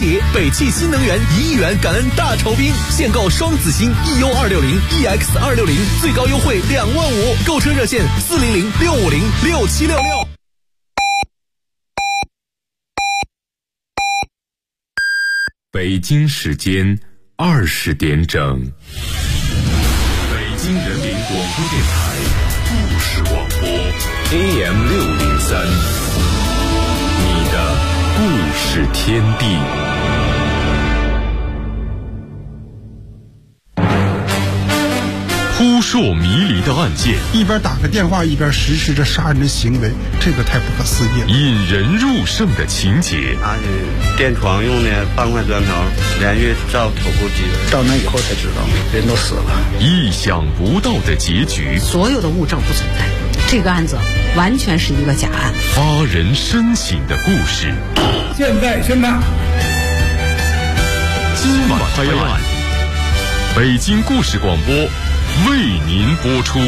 叠，北汽新能源1亿元感恩大酬宾，现购双子星 EU260、EX260，最高优惠2万5，购车热线400-650-6766。 北京时间20点整，北京人民广播电台故事广播 AM603，你的故事天地。扑朔迷离的案件， 一边打个电话一边实施着杀人的行为，这个太不可思议了。 引人入胜的情节， 拿去垫床用的半块砖条，连续照头部击人， 到那以后才知道人都死了。 意想不到的结局， 所有的物证不存在，这个案子完全是一个假案。 发人深省的故事， 现在宣判。 今晚拍案，北京故事广播为您播出。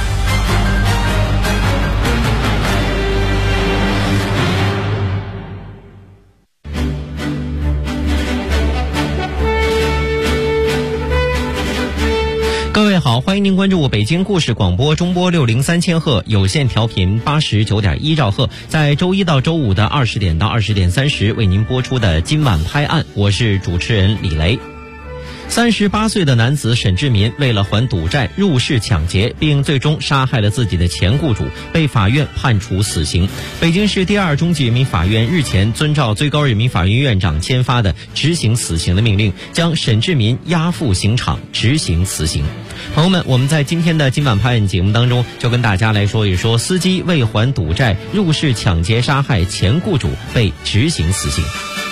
各位好，欢迎您关注北京故事广播中波603千赫有线调频89.1兆赫，在周一到周五的20点到20点30为您播出的今晚拍案，我是主持人李雷。38岁的男子沈志民为了还赌债入室抢劫，并最终杀害了自己的前雇主，被法院判处死刑。北京市第2中级人民法院日前遵照最高人民法院院长签发的执行死刑的命令，将沈志民押赴刑场执行死刑。朋友们，我们在今天的今晚拍案节目当中，就跟大家来说一说司机为还赌债入室抢劫杀害前雇主被执行死刑。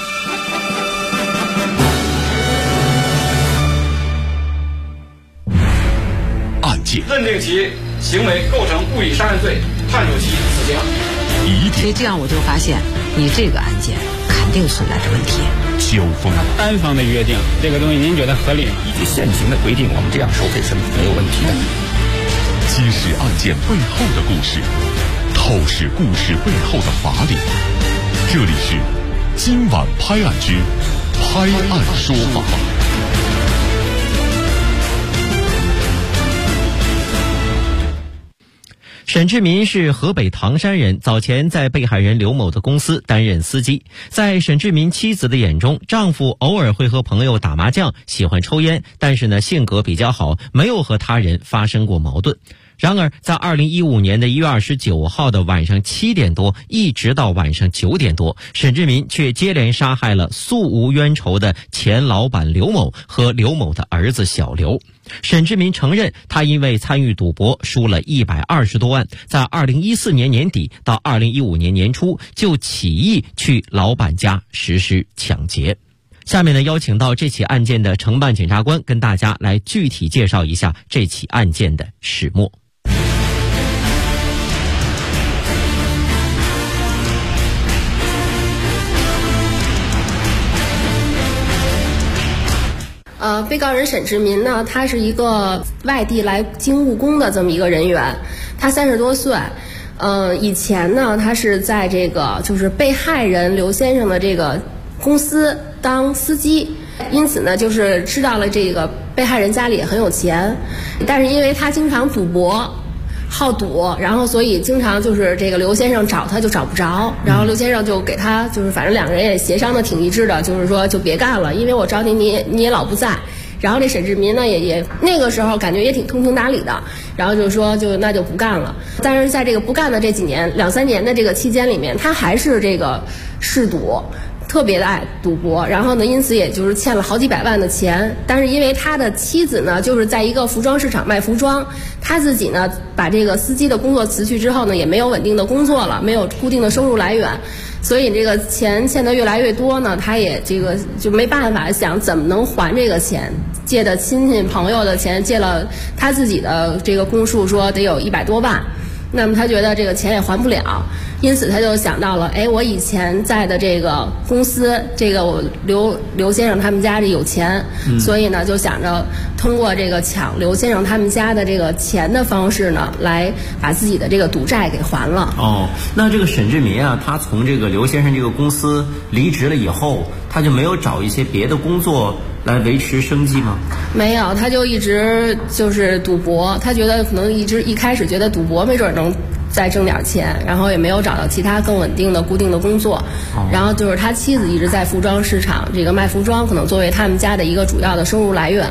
认定其行为构成故意杀人罪，判处其死刑。 所以这样我就发现，你这个案件肯定存在着问题。 交锋， 单方的约定，这个东西您觉得合理？ 依据现行的规定，我们这样收费是没有问题的。 揭示案件背后的故事，透视故事背后的法理。这里是今晚拍案之拍案说法。 沈志民是河北唐山人，早前在被害人刘某的公司担任司机。在沈志民妻子的眼中，丈夫偶尔会和朋友打麻将，喜欢抽烟，但是呢，性格比较好，没有和他人发生过矛盾。然而在2015年的1月29号的晚上7点多，一直到晚上9点多，沈志民却接连杀害了素无冤仇的前老板刘某和刘某的儿子小刘。沈志民承认，他因为参与赌博输了120多万，在2014年年底到2015年年初就起意去老板家实施抢劫。下面呢，邀请到这起案件的承办检察官跟大家来具体介绍一下这起案件的始末。 被告人沈志民呢，他是一个外地来京务工的这么一个人员，他30多岁。以前呢，他是在这个就是被害人刘先生的这个公司当司机，因此呢，就是知道了这个被害人家里也很有钱，但是因为他经常赌博好赌，然后所以经常就是这个刘先生找他就找不着，然后刘先生就给他就是反正两个人也协商的挺一致的，就是说就别干了，因为我找你也老不在。然后这沈志民呢也那个时候感觉也挺通情达理的，然后就说那就不干了。但是在这个不干的这几年2-3年的这个期间里面，他还是这个嗜赌，特别的爱赌博，然后呢因此也就是欠了好几百万的钱。但是因为他的妻子呢就是在一个服装市场卖服装，他自己呢把这个司机的工作辞去之后呢，也没有稳定的工作了，没有固定的收入来源，所以这个钱欠得越来越多呢，他也这个就没办法想怎么能还这个钱，借的亲戚朋友的钱，借了他自己的这个供述说得有100多万，那么他觉得这个钱也还不了， 因此他就想到了，哎，我以前在的这个公司，这个我刘先生他们家里有钱，所以呢就想着通过这个抢刘先生他们家的这个钱的方式呢，来把自己的这个赌债给还了。 哦，那这个沈志民啊，他从这个刘先生这个公司离职了以后，他就没有找一些别的工作来维持生计吗？ 没有，他就一直就是赌博，他觉得可能一开始觉得赌博没准能再挣点钱，然后也没有找到其他更稳定的固定的工作，然后就是他妻子一直在服装市场这个卖服装，可能作为他们家的一个主要的收入来源。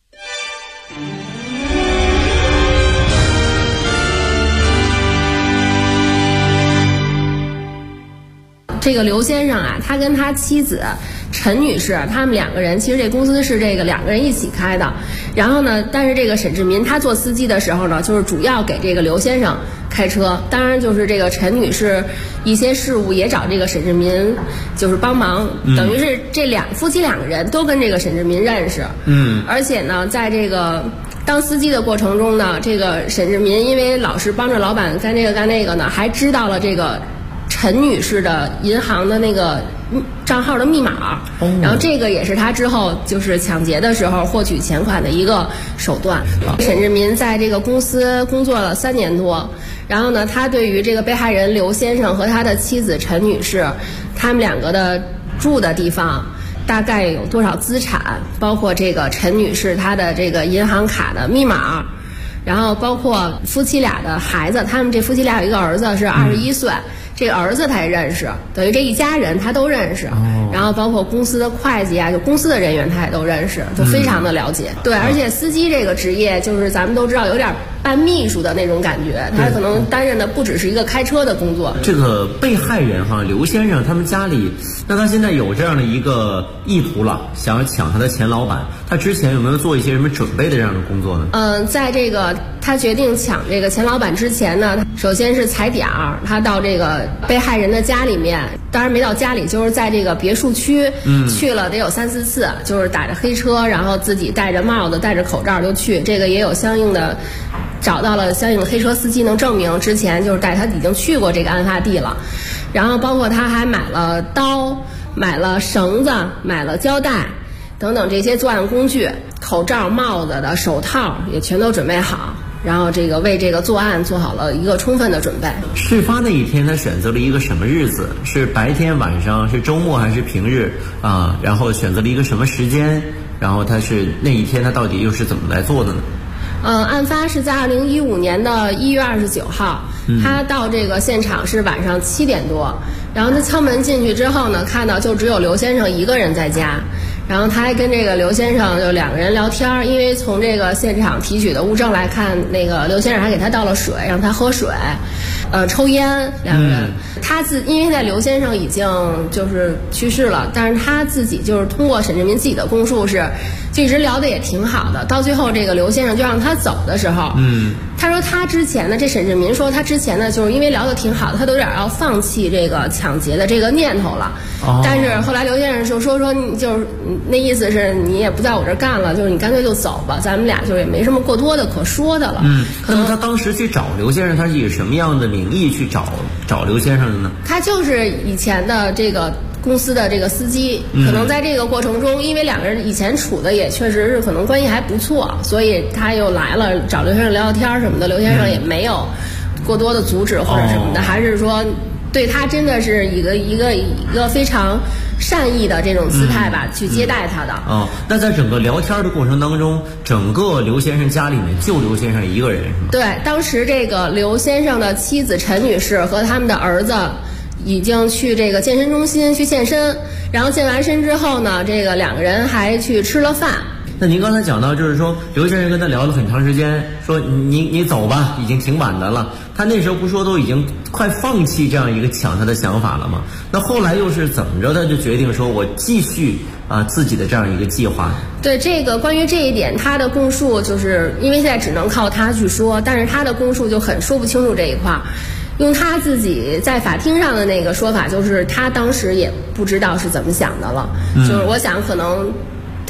这个刘先生啊，他跟他妻子陈女士，他们两个人其实这公司是这个两个人一起开的。然后呢，但是这个沈志民他做司机的时候呢，就是主要给这个刘先生开车。当然就是这个陈女士一些事务也找这个沈志民就是帮忙，等于是这夫妻两个人都跟这个沈志民认识。而且呢，在这个当司机的过程中呢，这个沈志民因为老是帮着老板干这个干那个呢，还知道了这个陈女士的银行的那个账号的密码，然后这个也是他之后就是抢劫的时候获取钱款的一个手段。沈志民在这个公司工作了3年多，然后呢，他对于这个被害人刘先生和他的妻子陈女士，他们两个的住的地方大概有多少资产，包括这个陈女士她的这个银行卡的密码，然后包括夫妻俩的孩子，他们这夫妻俩有一个儿子是21岁，这个儿子他也认识，等于这一家人他都认识。然后包括公司的会计啊，就公司的人员他也都认识，就非常的了解。对，而且司机这个职业就是咱们都知道有点办秘书的那种感觉，他可能担任的不只是一个开车的工作。 这个被害人刘先生他们家里，那他现在有这样的一个意图了，想要抢他的前老板，他之前有没有做一些什么准备的这样的工作呢？ 在这个他决定抢这个前老板之前呢，首先是踩点儿，他到这个被害人的家里面，当然没到家里，就是在这个别墅区去了得有3、4次，就是打着黑车，然后自己戴着帽子戴着口罩就去，这个也有相应的找到了相应的黑车司机能证明之前就是带他已经去过这个案发地了。然后包括他还买了刀，买了绳子，买了胶带等等这些作案工具，口罩、帽子的手套也全都准备好，然后这个为这个作案做好了一个充分的准备。 事发那一天他选择了一个什么日子？是白天晚上，是周末还是平日啊？然后选择了一个什么时间？然后他是那一天他到底又是怎么来做的呢？ 案发是在2015年的1月29号，他到这个现场是晚上7点多，然后他敲门进去之后呢，看到就只有刘先生一个人在家，然后他还跟这个刘先生就两个人聊天，因为从这个现场提取的物证来看，那个刘先生还给他倒了水让他喝水，抽烟，两个人。因为现在刘先生已经就是去世了，但是他自己就是通过沈志民自己的供述就一直聊得也挺好的，到最后这个刘先生就让他走的时候，他说他之前呢，这沈志民说他之前呢就是因为聊得挺好的，他都有点要放弃这个抢劫的这个念头了。但是后来刘先生就说你就是那意思是你也不在我这儿干了，就是你干脆就走吧，咱们俩就也没什么过多的可说的了。 那么他当时去找刘先生，他是以什么样的名义去找刘先生的呢？ 他就是以前的这个公司的这个司机，可能在这个过程中，因为两个人以前处的也确实是可能关系还不错，所以他又来了找刘先生聊聊天什么的，刘先生也没有过多的阻止或者什么的，还是说对他真的是一个非常善意的这种姿态吧，去接待他的。 那在整个聊天的过程当中，整个刘先生家里面就刘先生一个人是吗？ 对，当时这个刘先生的妻子陈女士和他们的儿子已经去这个健身中心去健身，然后健完身之后呢，这个两个人还去吃了饭。 那您刚才讲到，就是说刘先生跟他聊了很长时间，说你走吧，已经挺晚的了。他那时候不说都已经快放弃这样一个抢他的想法了吗？那后来又是怎么着，他就决定说我继续自己的这样一个计划？ 对，这个关于这一点，他的供述就是因为现在只能靠他去说，但是他的供述就很说不清楚这一块。用他自己在法庭上的那个说法，就是他当时也不知道是怎么想的了，就是我想可能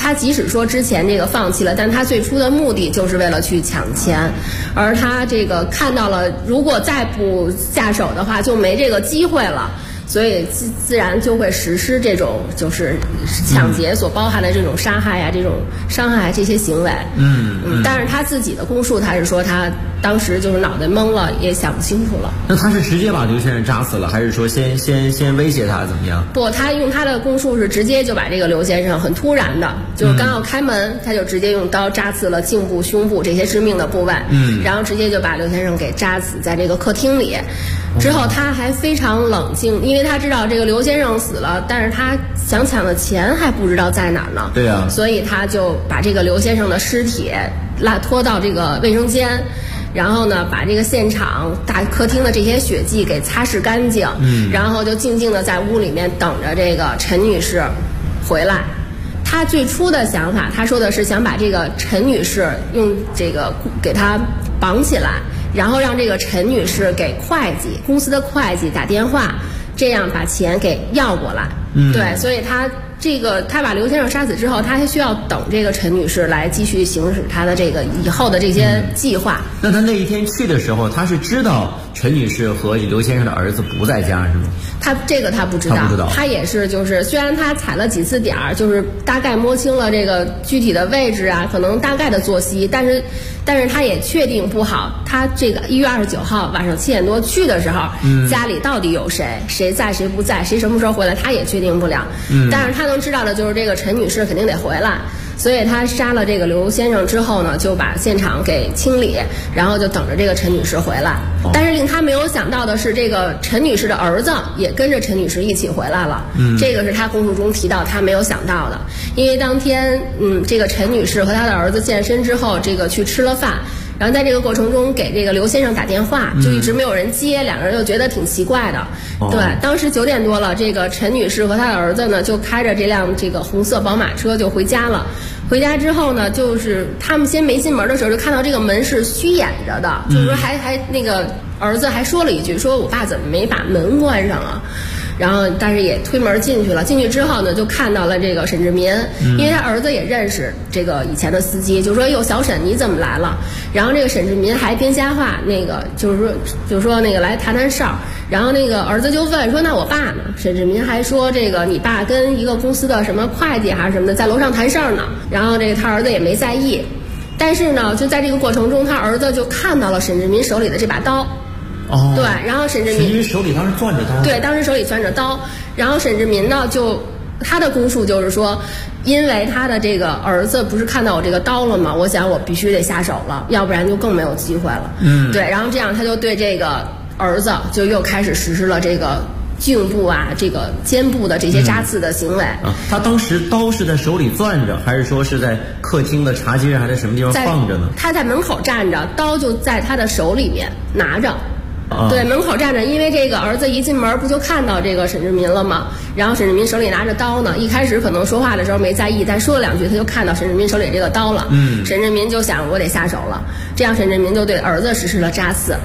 他即使说之前这个放弃了，但他最初的目的就是为了去抢钱，而他这个看到了，如果再不下手的话，就没这个机会了。所以自然就会实施这种就是抢劫所包含的这种杀害啊、这种伤害这些行为。但是他自己的供述，他是说他当时就是脑袋懵了，也想不清楚了。 那他是直接把刘先生扎死了，还是说先威胁他怎么样？ 不，他用他的供述是直接就把这个刘先生很突然的，就是刚要开门，他就直接用刀扎刺了颈部、胸部这些致命的部位，然后直接就把刘先生给扎死在这个客厅里。之后他还非常冷静，因为他知道这个刘先生死了，但是他想抢的钱还不知道在哪儿呢。 对啊， 所以他就把这个刘先生的尸体拖到这个卫生间，然后呢把这个现场大客厅的这些血迹给擦拭干净，然后就静静的在屋里面等着这个陈女士回来。他最初的想法，他说的是想把这个陈女士用这个给她绑起来，然后让这个陈女士给公司的会计打电话，这样把钱给要过来。对，所以他把刘先生杀死之后，他还需要等这个陈女士来继续行使他的这个以后的这些计划。 那他那一天去的时候，他是知道陈女士和刘先生的儿子不在家是吗？他不知道，他也是就是虽然他踩了几次点儿，就是大概摸清了这个具体的位置啊，可能大概的作息，但是他也确定不好，他这个1月29号晚上7点多去的时候，家里到底有谁在谁不在，谁什么时候回来，他也确定不了。但是他能知道的就是这个陈女士肯定得回来，所以他杀了这个刘先生之后呢，就把现场给清理，然后就等着这个陈女士回来。但是令他没有想到的是，这个陈女士的儿子也跟着陈女士一起回来了。这个是他供述中提到他没有想到的，因为当天这个陈女士和他的儿子健身之后，这个去吃了饭，然后在这个过程中给这个刘先生打电话，就一直没有人接，两个人就觉得挺奇怪的。对，当时9点多了，这个陈女士和她的儿子呢就开着这辆这个红色宝马车就回家了。回家之后呢，就是他们先没进门的时候就看到这个门是虚掩着的，就是说还那个儿子还说了一句，说我爸怎么没把门关上啊？然后但是也推门进去了，进去之后呢就看到了这个沈志民，因为他儿子也认识这个以前的司机，就说哟小沈你怎么来了？然后这个沈志民还编瞎话，那个就是说那个来谈事儿，然后那个儿子就问说那我爸呢？沈志民还说这个你爸跟一个公司的什么会计还是什么的在楼上谈事儿呢，然后这个他儿子也没在意，但是呢就在这个过程中他儿子就看到了沈志民手里的这把刀。对，然后沈志民手里当时攥着刀。 对，当时手里攥着刀，然后沈志民呢他的供述就是说，因为他的这个儿子不是看到我这个刀了吗？我想我必须得下手了，要不然就更没有机会了。对，然后这样他就对这个儿子就又开始实施了这个颈部啊、这个肩部的这些扎刺的行为。 他当时刀是在手里攥着，还是说是在客厅的茶几上，还在什么地方放着呢？ 他在门口站着，刀就在他的手里面拿着。对，门口站着，因为这个儿子一进门不就看到这个沈志民了吗？然后沈志民手里拿着刀呢，一开始可能说话的时候没在意，但说了2句他就看到沈志民手里这个刀了。沈志民就想我得下手了，这样沈志民就对儿子实施了扎刺。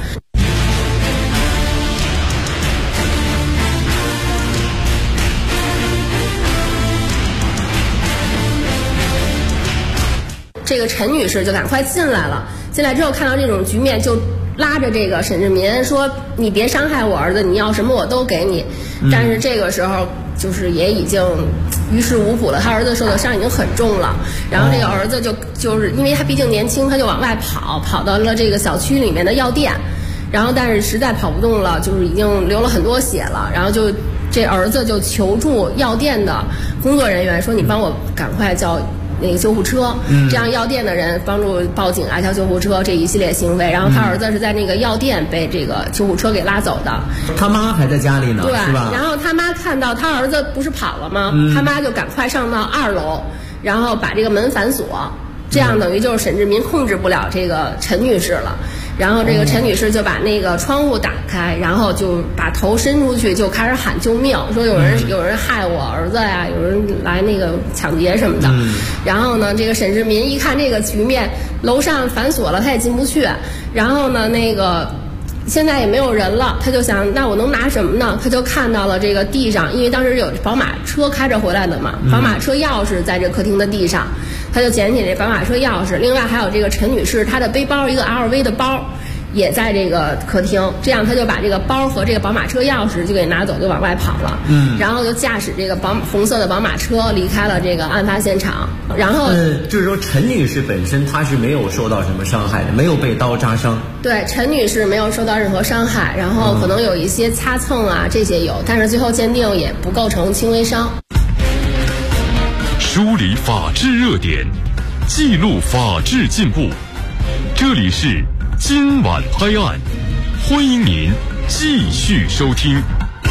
这个陈女士就赶快进来了，进来之后看到这种局面就拉着这个沈志民说你别伤害我儿子，你要什么我都给你。但是这个时候就是也已经于事无补了，他儿子受的伤已经很重了，然后这个儿子就是因为他毕竟年轻，他就往外跑到了这个小区里面的药店，然后但是实在跑不动了，就是已经流了很多血了，然后这儿子就求助药店的工作人员说你帮我赶快叫那个救护车，这样药店的人帮助报警啊，叫救护车这一系列行为，然后他儿子是在那个药店被这个救护车给拉走的。 他妈还在家里呢， 对， 是吧？ 然后他妈看到他儿子不是跑了吗？他妈就赶快上到2楼，然后把这个门反锁，这样等于就是沈志民控制不了这个陈女士了。然后这个陈女士就把那个窗户打开，然后就把头伸出去，就开始喊救命，说有人害我儿子呀，有人来那个抢劫什么的。然后呢，这个沈志民一看这个局面，楼上反锁了，他也进不去。然后呢，那个现在也没有人了，他就想，那我能拿什么呢？他就看到了这个地上，因为当时有宝马车开着回来的嘛，宝马车钥匙在这客厅的地上，他就捡起这宝马车钥匙，另外还有这个陈女士她的背包，一个 LV 的包也在这个客厅，这样他就把这个包和这个宝马车钥匙就给拿走，就往外跑了。然后就驾驶这个红色的宝马车离开了这个案发现场。然后就是说陈女士本身她是没有受到什么伤害的，没有被刀扎伤。 对，陈女士没有受到任何伤害，然后可能有一些擦蹭啊这些有，但是最后鉴定也不构成轻微伤。 梳理法治热点，记录法治进步，这里是今晚拍案，欢迎您继续收听。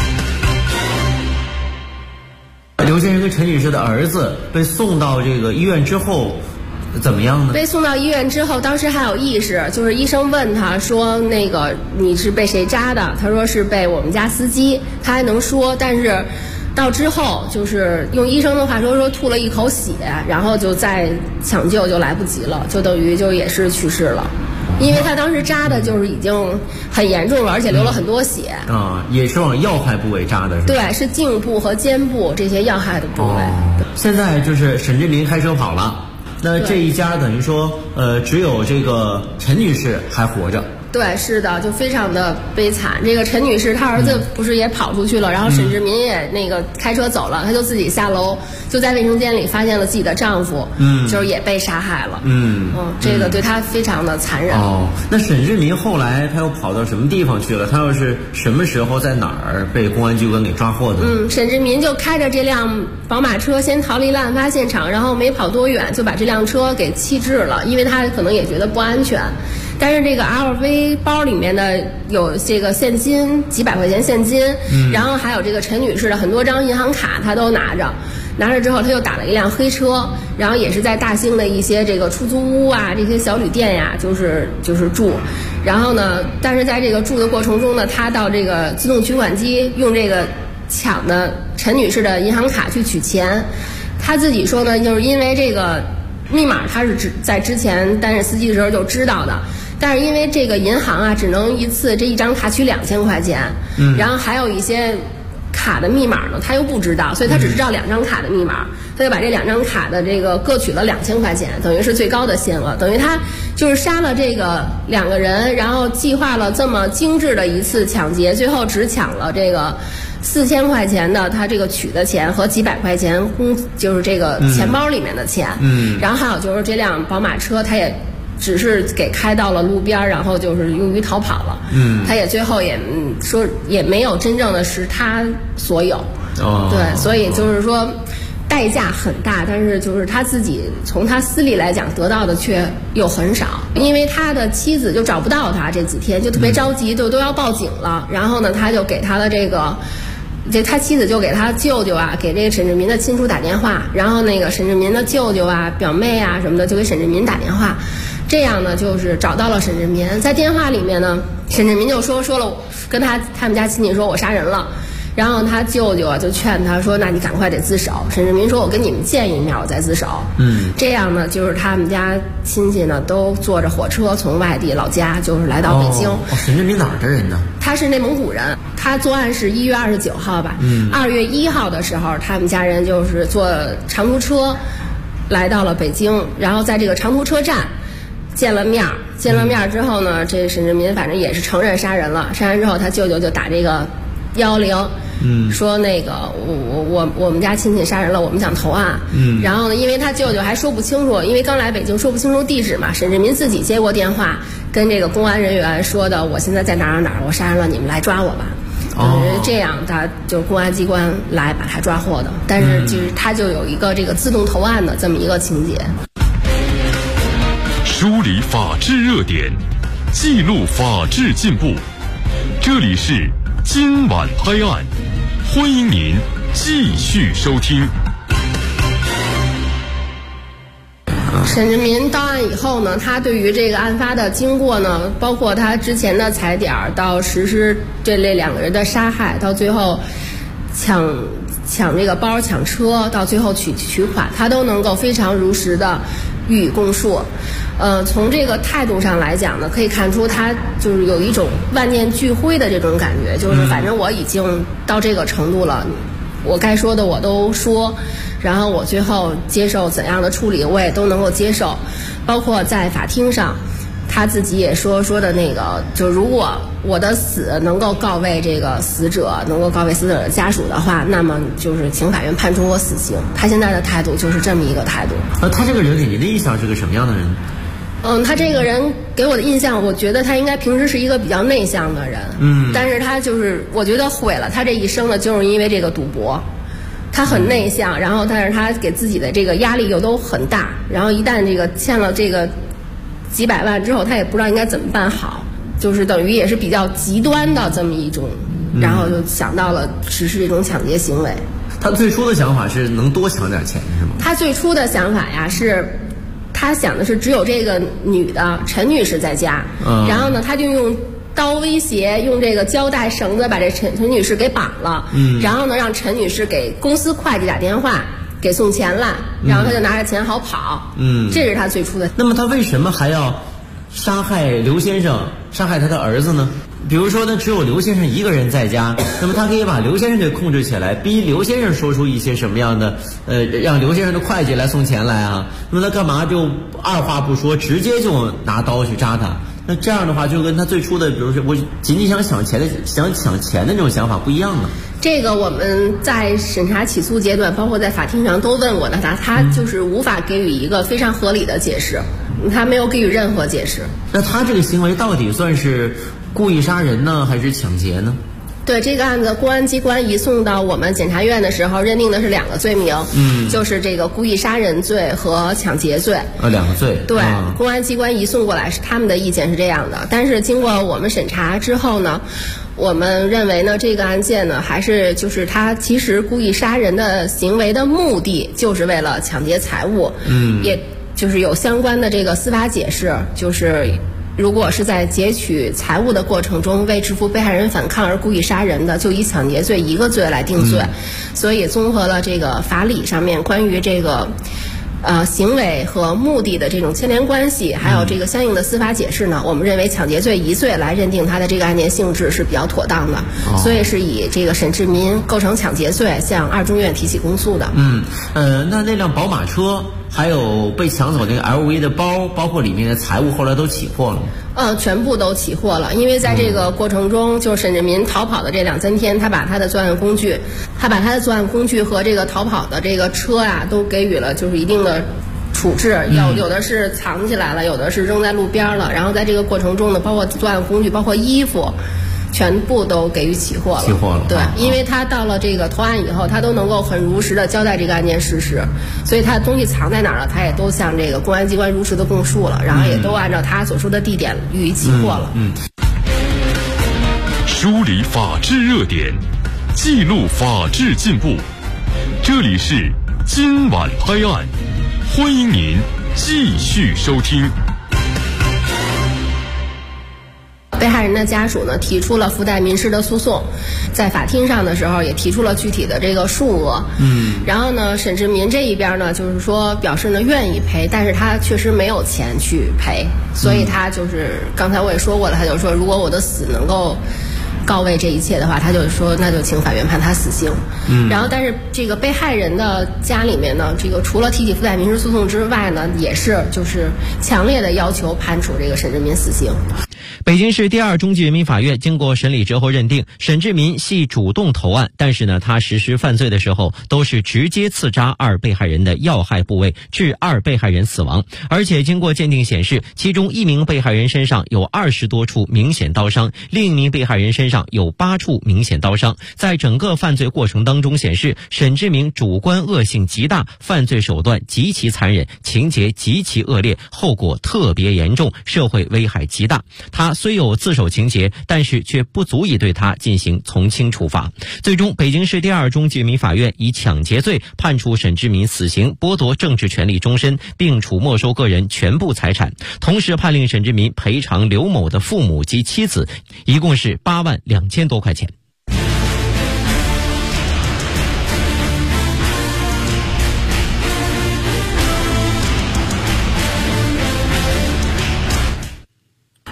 刘先生跟陈女士的儿子被送到这个医院之后怎么样呢？ 被送到医院之后，当时还有意识，就是医生问他说那个你是被谁扎的？他说是被我们家司机，他还能说，但是到之后就是用医生的话说吐了一口血，然后就再抢救就来不及了，就等于就也是去世了。因为他当时扎的就是已经很严重了，而且流了很多血也是往要害部位扎的是吧？ 对，是颈部和肩部这些要害的部位。 现在就是沈志民开车跑了，那这一家等于说只有这个陈女士还活着。 对，是的，就非常的悲惨。这个陈女士她儿子不是也跑出去了，然后沈志民也那个开车走了，她就自己下楼，就在卫生间里发现了自己的丈夫，就是也被杀害了。这个对她非常的残忍。 那沈志民后来他又跑到什么地方去了？他又是什么时候在哪儿被公安机关给抓获的？ 沈志民就开着这辆宝马车先逃离了案发现场，然后没跑多远就把这辆车给弃置了，因为他可能也觉得不安全。但是这个 LV 包里面的有这个现金，几百块钱现金，然后还有这个陈女士的很多张银行卡，他都拿着之后，他又打了一辆黑车，然后也是在大兴的一些这个出租屋啊，这些小旅店呀，就是住。然后呢，但是在这个住的过程中呢，他到这个自动取款机用这个抢的陈女士的银行卡去取钱。他自己说呢，就是因为这个密码他是在之前担任司机的时候就知道的。但是因为这个银行啊，只能一次这一张卡取2000块钱，然后还有一些卡的密码呢，他又不知道，所以他只知道2张卡的密码，他就把这2张卡的这个各取了2000块钱，等于是最高的限额，等于他就是杀了这个2个人，然后计划了这么精致的一次抢劫，最后只抢了这个4000块钱的他这个取的钱和几百块钱就是这个钱包里面的钱，然后还有就是这辆宝马车，他也只是给开到了路边，然后就是用于逃跑了。他也最后也说也没有真正的是他所有。对，所以就是说代价很大，但是就是他自己从他私利来讲得到的却又很少，因为他的妻子就找不到他，这几天就特别着急，都要报警了。然后呢，他就给他的他妻子就给他舅舅啊，给这个沈志民的亲属打电话，然后那个沈志民的舅舅啊、表妹啊什么的就给沈志民打电话，这样呢就是找到了沈志民。在电话里面呢，沈志民就说了，跟他们家亲戚说我杀人了，然后他舅舅啊就劝他说，那你赶快得自首。沈志民说，我跟你们见一面我再自首。这样呢就是他们家亲戚呢都坐着火车从外地老家就是来到北京。 沈志民哪儿的人呢？ 他是内蒙古人，他作案是1月29号吧。2月1号的时候，他们家人就是坐长途车来到了北京，然后在这个长途车站见了面之后呢，这沈志民反正也是承认杀人了。杀人之后，他舅舅就打这个110，说那个我们家亲戚杀人了，我们想投案。然后呢，因为他舅舅还说不清楚，因为刚来北京说不清楚地址嘛，沈志民自己接过电话，跟这个公安人员说的，我现在在哪儿，我杀人了，你们来抓我吧。这样他就公安机关来把他抓获的，但是就是他就有一个这个自动投案的这么一个情节。 梳理法治热点，记录法治进步，这里是今晚拍案，欢迎您继续收听。 沈志民到案以后呢，他对于这个案发的经过呢，包括他之前的踩点到实施这类2个人的杀害，到最后抢这个包、抢车，到最后取款，他都能够非常如实的予以供述。从这个态度上来讲呢，可以看出他就是有一种万念俱灰的这种感觉，就是反正我已经到这个程度了，我该说的我都说，然后我最后接受怎样的处理我也都能够接受，包括在法庭上他自己也说的那个，就如果我的死能够告慰这个死者，能够告慰死者的家属的话，那么就是请法院判处我死刑。他现在的态度就是这么一个态度。 他这个人给您的印象是个什么样的人？ 他这个人给我的印象，我觉得他应该平时是一个比较内向的人，但是他就是我觉得毁了他这一生的就是因为这个赌博。他很内向，然后但是他给自己的这个压力又都很大，然后一旦这个欠了这个几百万之后，他也不知道应该怎么办好，就是等于也是比较极端的这么一种，然后就想到了实施这种抢劫行为。 他最初的想法是能多抢点钱是吗？ 他最初的想法呀是，他想的是只有这个女的陈女士在家，然后呢他就用刀威胁，用这个胶带绳子把这陈女士给绑了，然后呢让陈女士给公司会计打电话给送钱来，然后他就拿着钱好跑。这是他最初的。 那么他为什么还要杀害刘先生，杀害他的儿子呢？比如说呢，只有刘先生一个人在家，那么他可以把刘先生给控制起来，逼刘先生说出一些什么样的让刘先生的会计来送钱来啊？那么他干嘛就二话不说，直接就拿刀去扎他？那这样的话，就跟他最初的，比如说我仅仅想抢钱的那种想法不一样呢。 这个我们在审查起诉阶段，包括在法庭上都问过他就是无法给予一个非常合理的解释，他没有给予任何解释。 那他这个行为到底算是故意杀人呢，还是抢劫呢？ 对，这个案子公安机关移送到我们检察院的时候，认定的是2个罪名，就是这个故意杀人罪和抢劫罪。 2个罪。 对，公安机关移送过来，他们的意见是这样的。但是经过我们审查之后呢，我们认为呢，这个案件呢，还是就是他其实故意杀人的行为的目的就是为了抢劫财物，也就是有相关的这个司法解释，就是如果是在劫取财物的过程中为制服被害人反抗而故意杀人的，就以抢劫罪一个罪来定罪。所以综合了这个法理上面关于这个行为和目的的这种牵连关系，还有这个相应的司法解释呢，我们认为抢劫罪一罪来认定他的这个案件性质是比较妥当的，所以是以这个沈志民构成抢劫罪向2中院提起公诉的。 那辆宝马车还有被抢走那个 LV 的包，包括里面的财物，后来都起获了吗？ 全部都起获了。因为在这个过程中，就是沈志民逃跑的这2、3天，他把他的作案工具和这个逃跑的这个车啊，都给予了就是一定的处置，有的是藏起来了，有的是扔在路边了。然后在这个过程中呢，包括作案工具，包括衣服，全部都给予起获了。对，因为他到了这个投案以后，他都能够很如实的交代这个案件事实，所以他的东西藏在哪儿了，他也都向这个公安机关如实的供述了，然后也都按照他所说的地点予以起获了。 梳理法治热点，记录法治进步，这里是今晚拍案，欢迎您继续收听。 被害人的家属呢提出了附带民事的诉讼，在法庭上的时候也提出了具体的这个数额。然后呢，沈志民这一边呢就是说表示呢愿意赔，但是他确实没有钱去赔，所以他就是刚才我也说过了，他就说如果我的死能够告慰这一切的话，他就说那就请法院判他死刑。然后但是这个被害人的家里面呢，这个除了提起附带民事诉讼之外呢，也是就是强烈的要求判处这个沈志民死刑。 北京市第2中级人民法院经过审理之后认定，沈志民系主动投案，但是呢，他实施犯罪的时候都是直接刺扎2被害人的要害部位，致2被害人死亡。而且经过鉴定显示，其中1名被害人身上有20多处明显刀伤，另1名被害人身上有8处明显刀伤。在整个犯罪过程当中显示，沈志民主观恶性极大，犯罪手段极其残忍，情节极其恶劣，后果特别严重，社会危害极大。他虽有自首情节，但是却不足以对他进行从轻处罚。最终，北京市第2中级人民法院以抢劫罪判处沈志民死刑，剥夺政治权利终身，并处没收个人全部财产，同时判令沈志民赔偿刘某的父母及妻子一共是8万2千多块钱。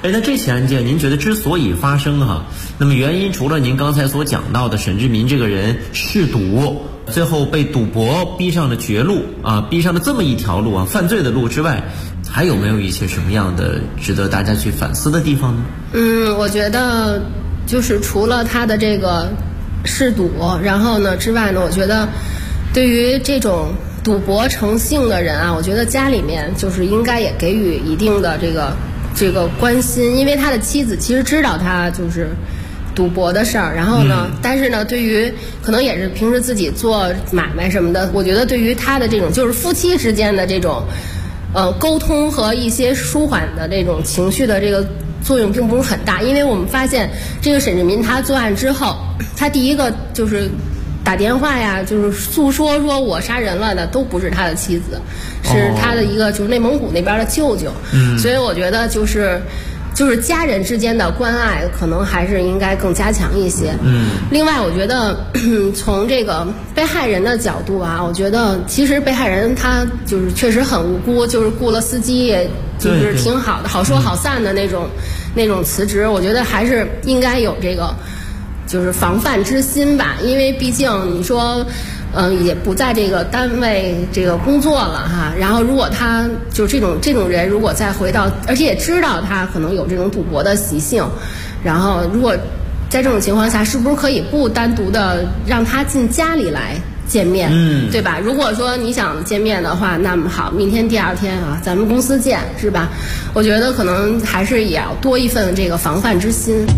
那这起案件您觉得之所以发生那么原因除了您刚才所讲到的沈志民这个人嗜赌，最后被赌博逼上了绝路逼上了这么一条路犯罪的路之外，还有没有一些什么样的值得大家去反思的地方呢？ 我觉得就是除了他的这个嗜赌，然后呢之外呢，我觉得对于这种赌博成性的人我觉得家里面就是应该也给予一定的这个关心，因为他的妻子其实知道他就是赌博的事儿，然后呢，但是呢，对于可能也是平时自己做买卖什么的，我觉得对于他的这种就是夫妻之间的这种沟通和一些舒缓的这种情绪的这个作用并不是很大，因为我们发现这个沈志民他作案之后，他第一个就是打电话呀，就是诉说我杀人了的都不是他的妻子，是他的一个就是内蒙古那边的舅舅。所以我觉得就是家人之间的关爱可能还是应该更加强一些。另外我觉得从这个被害人的角度我觉得其实被害人他就是确实很无辜，就是雇了司机也就是挺好的，好说好散的那种辞职，我觉得还是应该有这个就是防范之心吧，因为毕竟你说也不在这个单位这个工作了然后如果他就这种人如果再回到，而且也知道他可能有这种赌博的习性，然后如果在这种情况下是不是可以不单独的让他进家里来见面，对吧？如果说你想见面的话，那么好，明天第二天咱们公司见，是吧？我觉得可能还是也要多一份这个防范之心。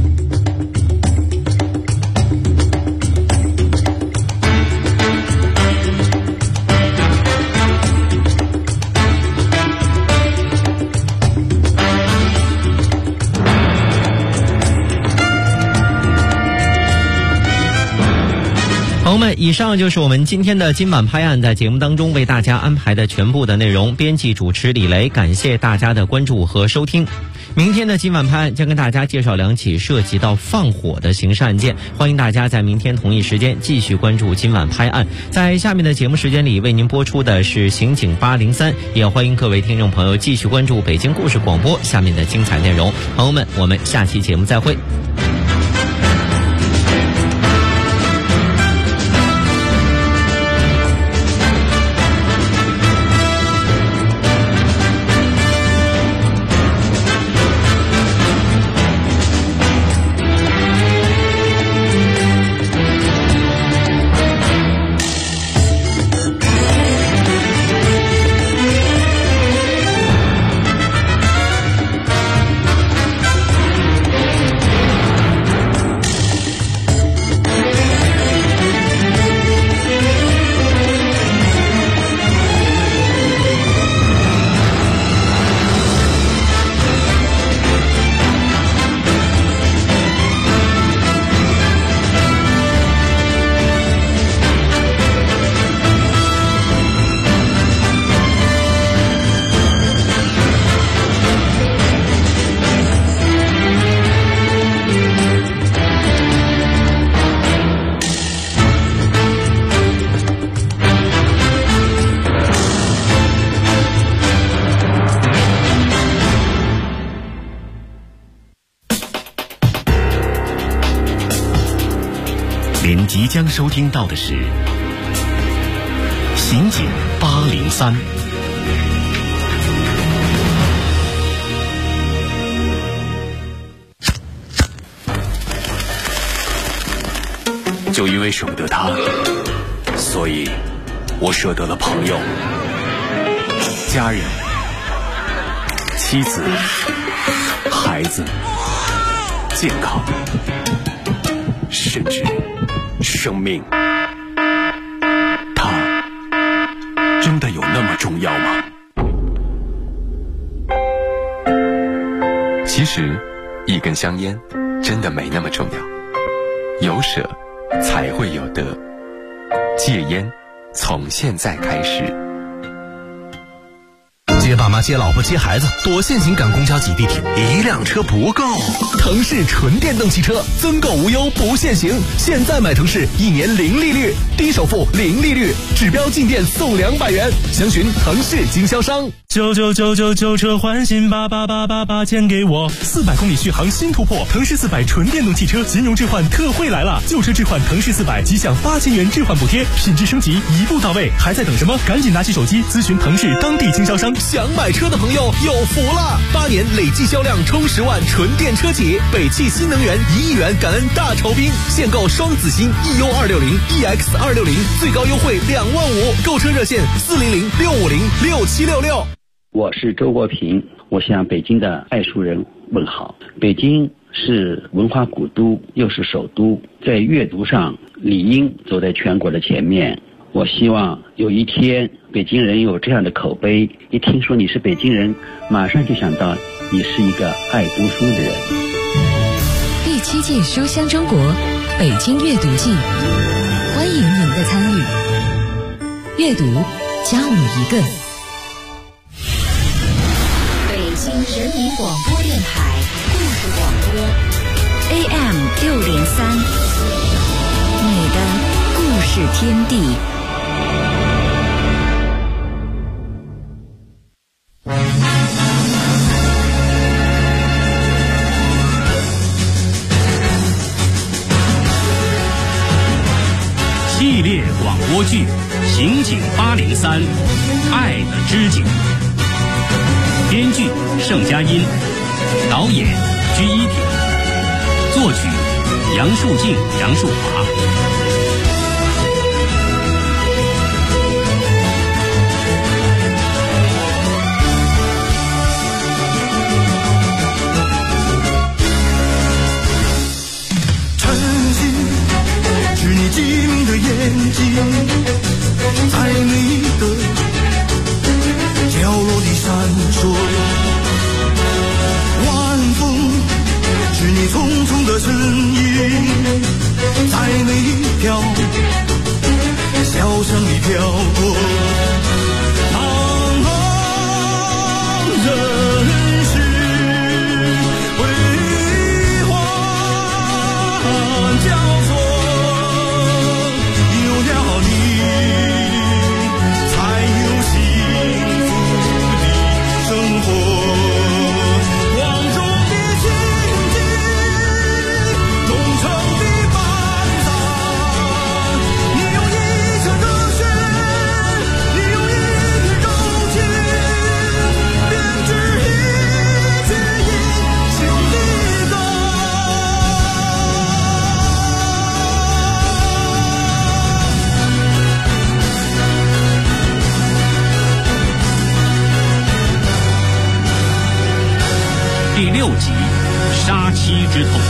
朋友们，以上就是我们今天的今晚拍案在节目当中为大家安排的全部的内容。编辑主持李雷，感谢大家的关注和收听。明天的今晚拍案将跟大家介绍2起涉及到放火的刑事案件，欢迎大家在明天同一时间继续关注今晚拍案。在下面的节目时间里为您播出的是刑警803，也欢迎各位听众朋友继续关注北京故事广播下面的精彩内容。朋友们，我们下期节目再会。 您即将收听到的是刑警803。 就因为舍不得他，所以我舍得了朋友、家人、妻子、孩子、健康，甚至生命。他真的有那么重要吗？ 其实一根香烟真的没那么重要，有舍才会有得。戒烟从现在开始。 接爸妈、接老婆、接孩子，多限行赶公交挤地铁，一辆车不够。腾势纯电动汽车，增购无忧不限行。现在买腾势，1年零利率，低首付零利率，指标进店送200元。详询腾势经销商。 99999车换新8888钱给我，400公里续航新突破，腾势400纯电动汽车金融置换特惠来了，旧车置换腾势400即享8000元置换补贴，品质升级一步到位，还在等什么？赶紧拿起手机咨询腾势当地经销商。 想买车的朋友有福了，8年累计销量冲10万纯电车企，北汽新能源1亿元感恩大酬宾，限购双子星 EU260、EX260，最高优惠2万5，购车热线400-650-6766。 我是周国平，我向北京的爱书人问好。北京是文化古都，又是首都，在阅读上理应走在全国的前面。我希望有一天北京人有这样的口碑，一听说你是北京人，马上就想到你是一个爱读书的人。 第7届书香中国北京阅读季，欢迎您的参与。阅读加我一个。 北京人民广播电台故事广播 AM 603，你的故事天地。 系列广播剧《刑警803》，爱的知己。编剧盛佳音，导演居一挺，作曲杨树静、杨树华。 晶的眼睛，在每一个角落里闪烁。晚风是你匆匆的身影，在每一条小巷里飘过。茫茫人世辉煌交错， 第6集杀妻之痛。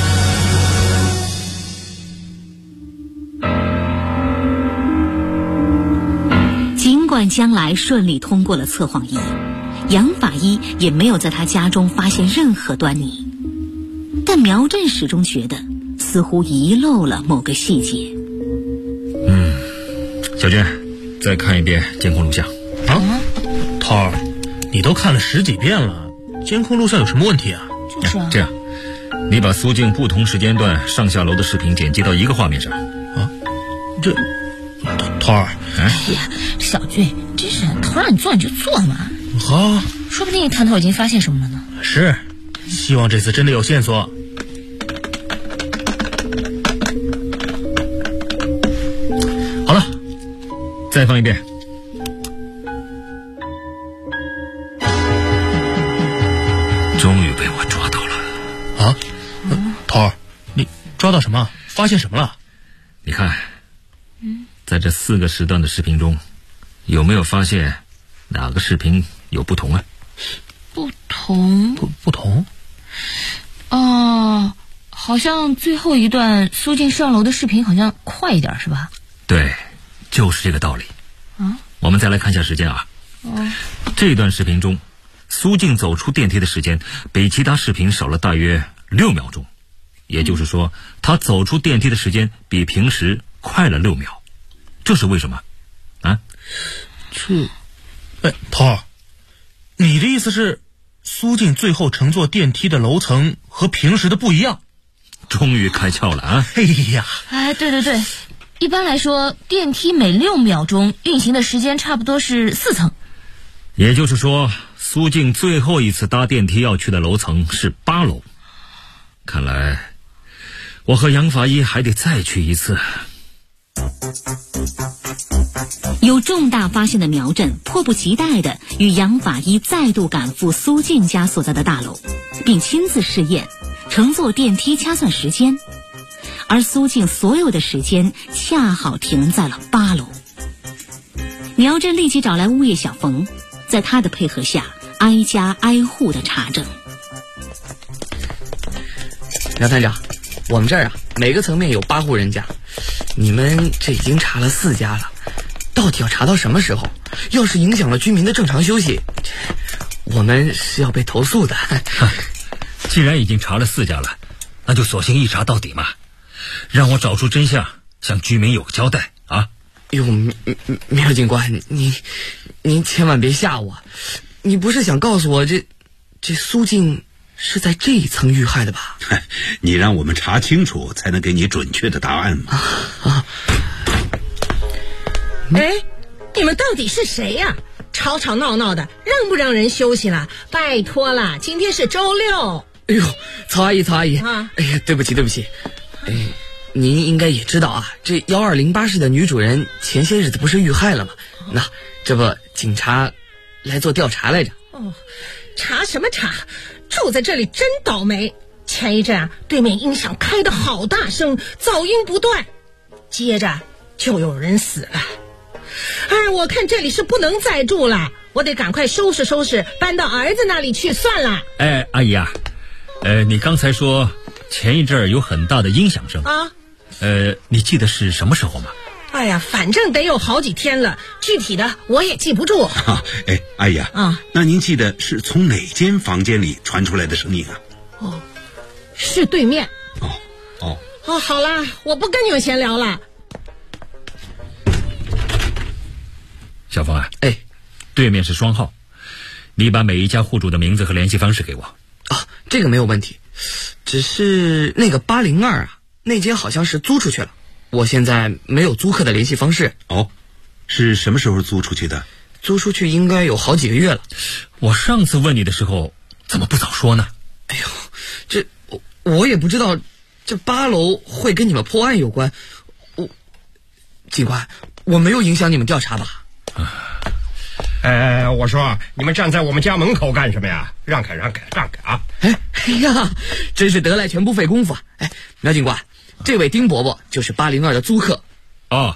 尽管将来顺利通过了测谎仪，杨法医也没有在他家中发现任何端倪，但苗振始终觉得似乎遗漏了某个细节。 小娟，再看一遍监控录像。 涛儿，你都看了10几遍了，监控录像有什么问题啊？ 就是啊。 这样，你把苏静不同时间段上下楼的视频剪辑到一个画面上。 这，涛儿， 哎呀，小俊，真是头让你做你就做嘛。 好， 说不定探头已经发现什么了呢。 是，希望这次真的有线索。 好了，再放一遍。终于被我抓到了。 啊？头儿，你抓到什么？发现什么了？ 你看，在这4个时段的视频中，有没有发现哪个视频有不同啊？ 不同？ 不同？ 哦，好像最后一段苏静上楼的视频好像快一点，是吧？ 对，就是这个道理。我们再来看一下时间啊。这段视频中，苏静走出电梯的时间比其他视频少了大约6秒钟，也就是说，她走出电梯的时间比平时快了6秒。这是为什么？啊？ 头儿，你意思是苏静最后乘坐电梯的楼层和平时的不一样。 终于开窍了啊！ 哎呀， 对，一般来说电梯每6秒钟运行的时间差不多是4层。 也就是说，苏静最后一次搭电梯要去的楼层是8楼。看来我和杨法医还得再去一次。 有重大发现的苗振迫不及待地与杨法医再度赶赴苏静家所在的大楼，并亲自试验乘坐电梯掐算时间，而苏静所有的时间恰好停在了8楼。苗振立即找来物业小冯，在他的配合下挨家挨户的查证。 苗探长，我们这儿啊，每个层面有8户人家，你们这已经查了4家了，到底要查到什么时候？要是影响了居民的正常休息，我们是要被投诉的。 既然已经查了4家了，那就索性一查到底嘛，让我找出真相，向居民有个交代啊！ 哟，苗警官，您千万别吓我，你不是想告诉我这苏静是在这一层遇害的吧？ 你让我们查清楚，才能给你准确的答案嘛。 哎，你们到底是谁呀？吵吵闹闹的，让不让人休息了？拜托了，今天是周6。 哎呦，曹阿姨啊！哎呀，对不起。哎，您应该也知道啊，这1208室的女主人前些日子不是遇害了吗？那这不警察来做调查来着。 哦，查什么查？住在这里真倒霉。前一阵啊，对面音响开得好大声，噪音不断，接着就有人死了。哎，我看这里是不能再住了，我得赶快收拾收拾，搬到儿子那里去算了。 哎，阿姨啊，你刚才说前一阵儿有很大的音响声啊？ 你记得是什么时候吗？ 哎呀，反正得有好几天了，具体的我也记不住。 哎，阿姨啊，那您记得是从哪间房间里传出来的声音啊？ 哦，是对面。哦，好啦，我不跟你们闲聊了。 小冯啊，对面是双号，你把每一家户主的名字和联系方式给我。 这个没有问题，只是那个802啊，那间好像是租出去了，我现在没有租客的联系方式。 哦，是什么时候租出去的？ 租出去应该有好几个月了。 我上次问你的时候怎么不早说呢？ 哎呦，这我也不知道这8楼会跟你们破案有关。警官，我没有影响你们调查吧？ 我说你们站在我们家门口干什么呀？让开啊！ 哎呀，真是得来全不费功夫啊！苗警官，这位丁伯伯就是802的租客。 哦，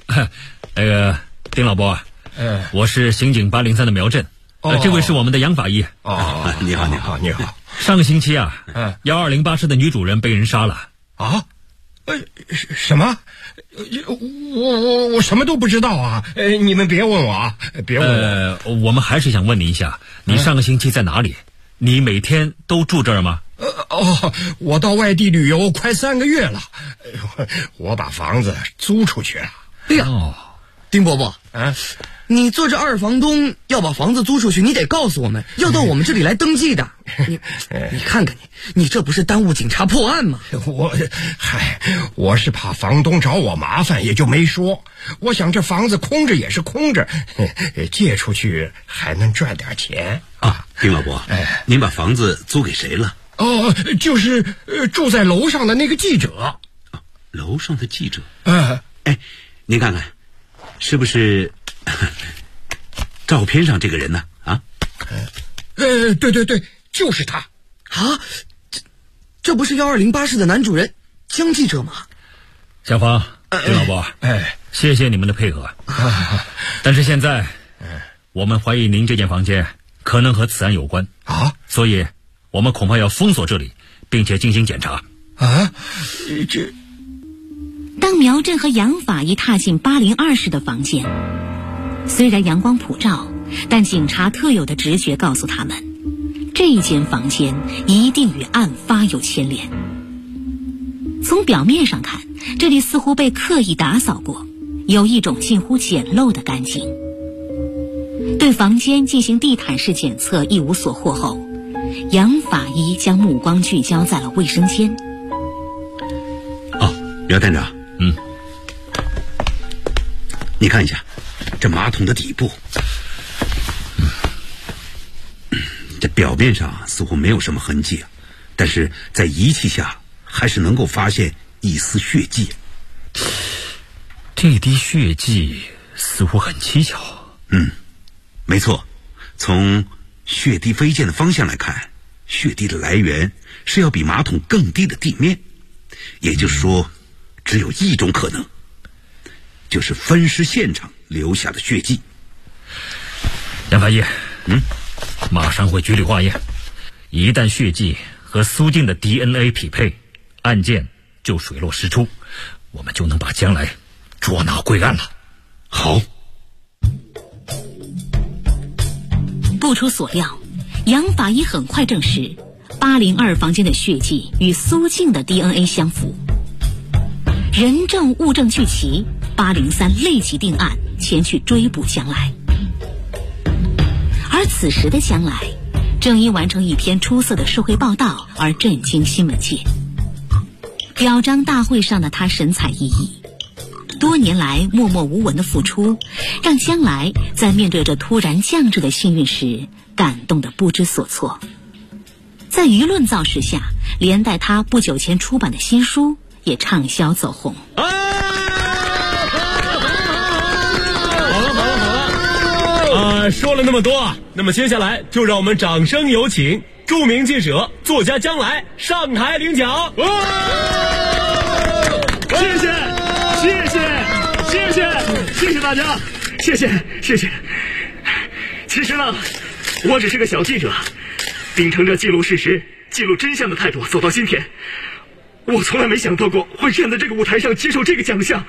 丁老伯，我是刑警803的苗振。这位是我们的杨法医。 你好。 上个星期啊，1208室的女主人被人杀了。 啊？什么？我什么都不知道啊！你们别问我啊，别问我。 我们还是想问你一下，你上个星期在哪里？你每天都住这儿吗？ 我到外地旅游快3个月了，我把房子租出去了。 哎呀，丁伯伯，你做这2房东要把房子租出去，你得告诉我们，要到我们这里来登记的。你看看你这不是耽误警察破案吗？ 我是怕房东找我麻烦，也就没说。我想这房子空着也是空着，借出去还能赚点钱啊。丁老伯，您把房子租给谁了？ 就是住在楼上的那个记者。 楼上的记者？您看看，是不是照片上这个人呢？ 对，就是他。 啊，这不是1208室的男主人江记者吗？ 小芳，丁老伯，谢谢你们的配合。但是现在，我们怀疑您这间房间可能和此案有关啊， 所以我们恐怕要封锁这里，并且进行检查。 当苗振和杨法医踏进802室的房间，虽然阳光普照，但警察特有的直觉告诉他们，这间房间一定与案发有牵连。从表面上看，这里似乎被刻意打扫过，有一种近乎简陋的干净。 对房间进行地毯式检测一无所获后，杨法医将目光聚焦在了卫生间。 姚探长，你看一下这马桶的底部，这表面上似乎没有什么痕迹，但是在仪器下还是能够发现一丝血迹。 这滴血迹似乎很蹊跷。 没错，从血滴飞溅的方向来看，血滴的来源是要比马桶更低的地面，也就是说只有一种可能，就是分尸现场留下的血迹。 杨法医，马上会局里化验，一旦血迹和苏静的 DNA 匹配，案件就水落石出，我们就能把将来捉拿归案了。 好。 不出所料，杨法医很快证实802房间的血迹与苏静的 DNA 相符，人证物证俱齐，803立即定案，前去追捕江来。而此时的江来正因完成一篇出色的社会报道而震惊新闻界。表彰大会上的他神采奕奕，多年来默默无闻的付出，让江来在面对着突然降至的幸运时感动得不知所措。在舆论造势下，连带他不久前出版的新书也畅销走红。 好了，说了那么多，那么接下来就让我们掌声有请著名记者、作家江来上台领奖。 谢谢大家，谢谢。其实呢，我只是个小记者，秉承着记录事实、记录真相的态度走到今天。我从来没想到过会站在这个舞台上接受这个奖项。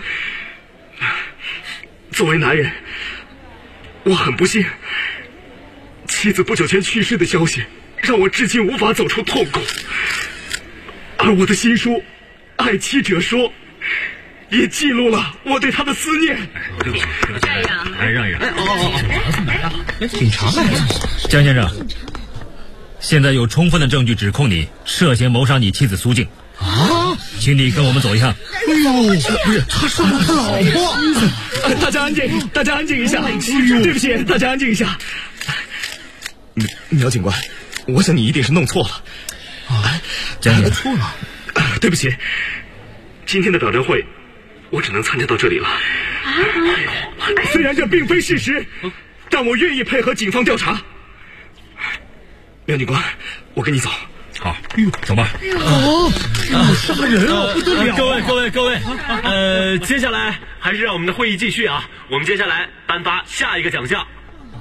作为男人，我很不幸，妻子不久前去世的消息让我至今无法走出痛苦。而我的新书《爱妻者说》也记录了我对他的思念。 让一让。 警察来了。 江先生，现在有充分的证据指控你涉嫌谋杀你妻子苏静。请你跟我们走一下。 他杀了他老婆。 大家安静一下。对不起，大家安静一下。苗警官，我想你一定是弄错了。 江先生， 错了。 对不起，今天的表彰会我只能参加到这里了。虽然这并非事实，但我愿意配合警方调查。苗警官，我跟你走。 好，走吧。 杀人啊，不得了！ 各位，接下来还是让我们的会议继续啊。我们接下来颁发下一个奖项。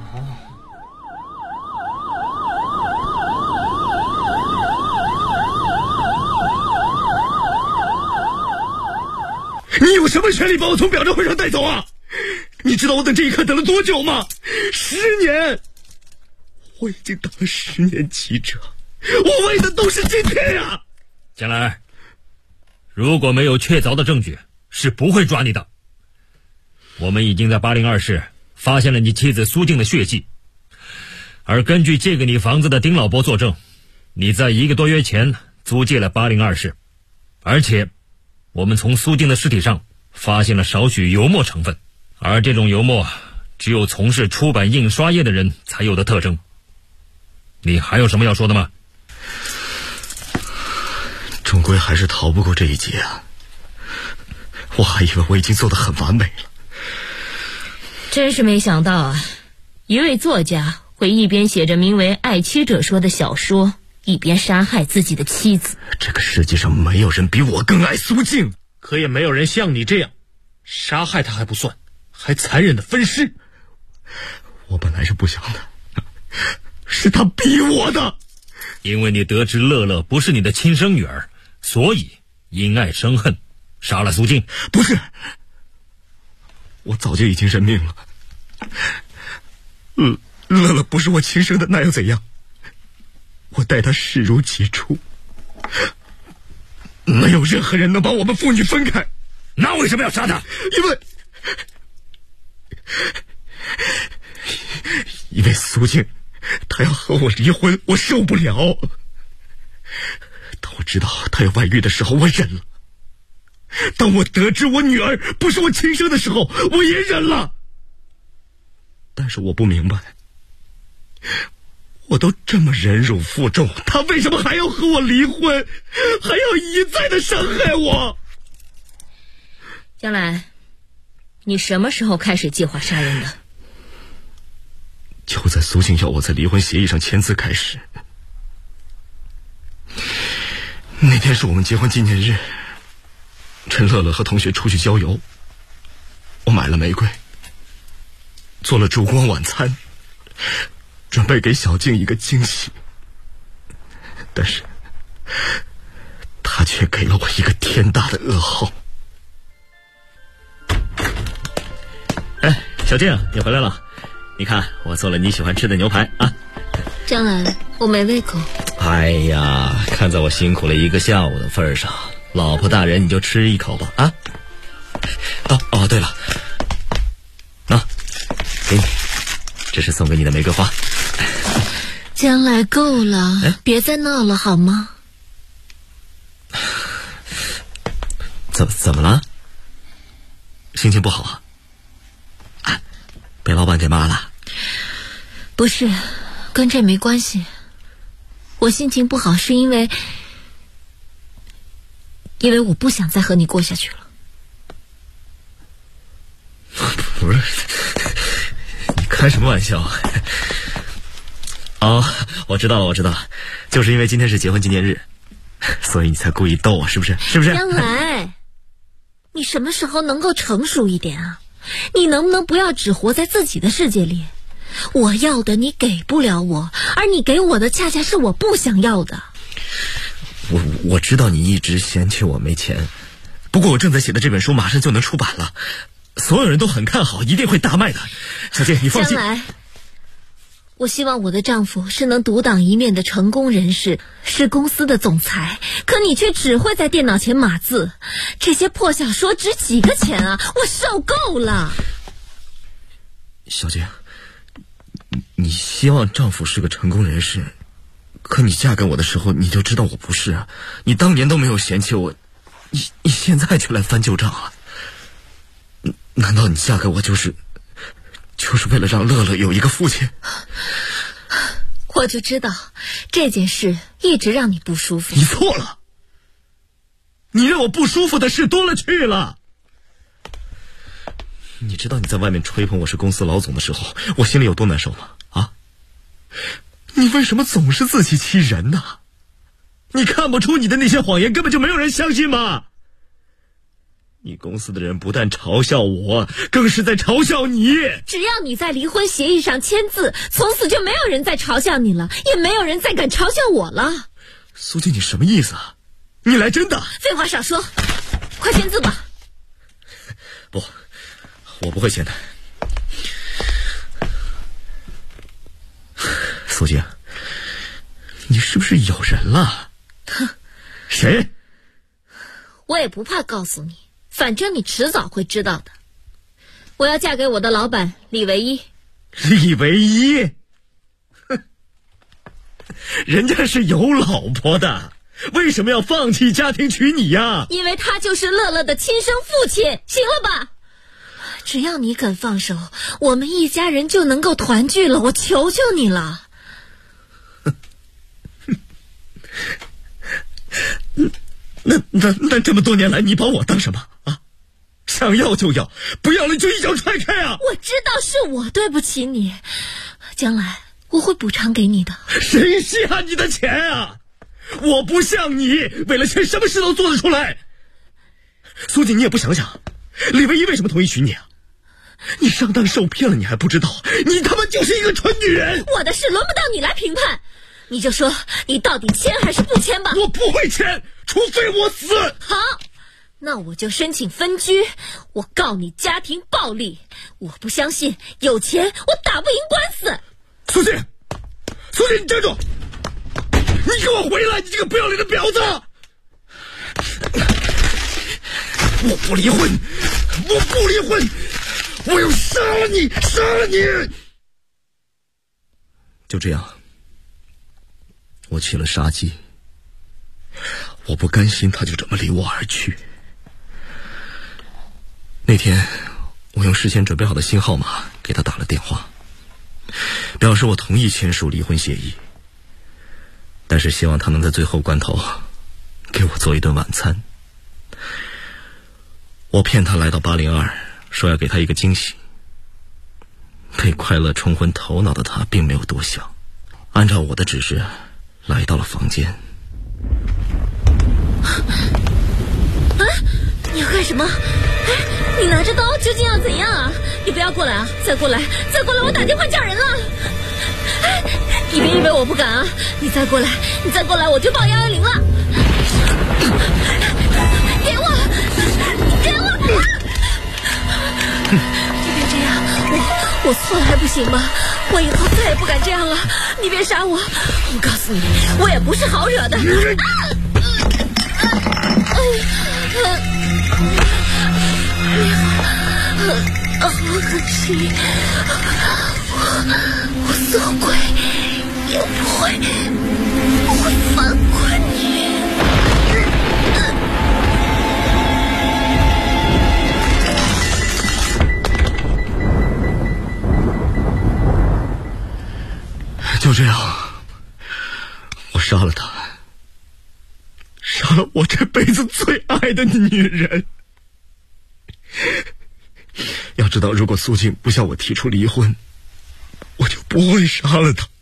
你有什么权利把我从表彰会上带走啊？你知道我等这一刻等了多久吗？10年！我已经当了10年记者，我为的都是今天呀！ 江来，如果没有确凿的证据，是不会抓你的。我们已经在802室发现了你妻子苏静的血迹，而根据借给你房子的丁老伯作证，你在1个多月前租借了802室，而且我们从苏静的尸体上发现了少许油墨成分，而这种油墨只有从事出版印刷业的人才有的特征。你还有什么要说的吗？ 终归还是逃不过这一劫啊！我还以为我已经做得很完美了。 真是没想到啊，一位作家会一边写着名为《爱妻者说》的小说，一边杀害自己的妻子。 这个世界上没有人比我更爱苏静， 可也没有人像你这样，杀害他还不算，还残忍的分尸。 我本来是不想的，是他逼我的。 因为你得知乐乐不是你的亲生女儿，所以因爱生恨，杀了苏静。 不是，我早就已经认命了。乐乐不是我亲生的，那又怎样？我待她视如己出，没有任何人能把我们父女分开。 那为什么要杀她？ 因为苏静她要和我离婚，我受不了。当我知道她有外遇的时候，我忍了；当我得知我女儿不是我亲生的时候，我也忍了。但是我不明白，我都这么忍辱负重，她为什么还要和我离婚，还要一再的伤害我？ 将来你什么时候开始计划杀人的？ 就在苏静要我在离婚协议上签字开始。那天是我们结婚纪念日，陈乐乐和同学出去郊游，我买了玫瑰，做了烛光晚餐，准备给小静一个惊喜，但是他却给了我一个天大的噩耗。 哎，小静，你回来了，你看我做了你喜欢吃的牛排啊。 将来我没胃口。 哎呀，看在我辛苦了一个下午的份上，老婆大人你就吃一口吧啊。哦，对了，给你，这是送给你的玫瑰花。 将来够了，别再闹了好吗？ 怎么了？心情不好啊？被老板给骂了？ 不是，跟这没关系。我心情不好是因为我不想再和你过下去了。 不是，你开什么玩笑？哦，我知道了，就是因为今天是结婚纪念日，所以你才故意逗我，是不是？ 将来你什么时候能够成熟一点啊？你能不能不要只活在自己的世界里？我要的你给不了我，而你给我的恰恰是我不想要的。 我知道你一直嫌弃我没钱，不过我正在写的这本书马上就能出版了，所有人都很看好，一定会大卖的。小静，你放心。 将来我希望我的丈夫是能独当一面的成功人士，是公司的总裁，可你却只会在电脑前码字，这些破小说值几个钱啊？我受够了。 小静，你希望丈夫是个成功人士，可你嫁给我的时候你就知道我不是啊，你当年都没有嫌弃我，你现在就来翻旧账啊？难道你嫁给我就是为了让乐乐有一个父亲？ 我就知道这件事一直让你不舒服。 你错了，你让我不舒服的事多了去了。你知道你在外面吹捧我是公司老总的时候，我心里有多难受吗？啊？你为什么总是自欺欺人呢？你看不出你的那些谎言根本就没有人相信吗？你公司的人不但嘲笑我，更是在嘲笑你。 只要你在离婚协议上签字，从此就没有人再嘲笑你了，也没有人再敢嘲笑我了。 苏静，你什么意思啊？你来真的？ 废话少说，快签字吧。 不，我不会签的。苏静，你是不是有人了？ 哼， 谁？ 我也不怕告诉你，反正你迟早会知道的。我要嫁给我的老板李唯一。 李唯一？哼，人家是有老婆的，为什么要放弃家庭娶你呀？ 因为他就是乐乐的亲生父亲，行了吧？只要你肯放手，我们一家人就能够团聚了，我求求你了。 那这么多年来你把我当什么啊？想要就要，不要了就一脚踹开啊！ 我知道是我对不起你，将来我会补偿给你的。 谁稀罕你的钱啊？我不像你，为了钱什么事都做得出来。苏静，你也不想想，李唯一为什么同意娶你啊？你上当受骗了，你还不知道？你他妈就是一个蠢女人！ 我的事轮不到你来评判，你就说你到底签还是不签吧。 我不会签，除非我死。 好，那我就申请分居，我告你家庭暴力。我不相信有钱我打不赢官司。 苏静，你站住！你给我回来！你这个不要脸的婊子！我不离婚，我要杀了你！ 就这样，我起了杀机。我不甘心他就这么离我而去。那天我用事先准备好的新号码给他打了电话，表示我同意签署离婚协议，但是希望他能在最后关头给我做一顿晚餐。我骗他来到802，说要给他一个惊喜。被快乐冲昏头脑的他并没有多想，按照我的指示来到了房间。 你要干什么？你拿着刀究竟要怎样啊？你不要过来啊！再过来，我打电话叫人了。你别以为我不敢啊！你再过来，我就报110了。给我！你别这样，我错了还不行吗？我以后再也不敢这样了。你别杀我！我告诉你，我也不是好惹的。好恶心！我做鬼也不会放过你。 就这样，我杀了他，杀了我这辈子最爱的女人。要知道，如果苏静不向我提出离婚，我就不会杀了她。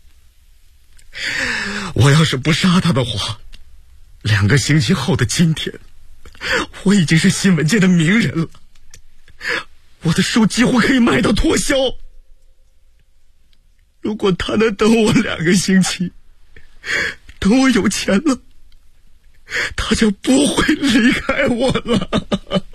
我要是不杀她的话，2个星期后的今天，我已经是新闻界的名人了，我的书几乎可以卖到脱销。如果她能等我2个星期，等我有钱了，她就不会离开我了。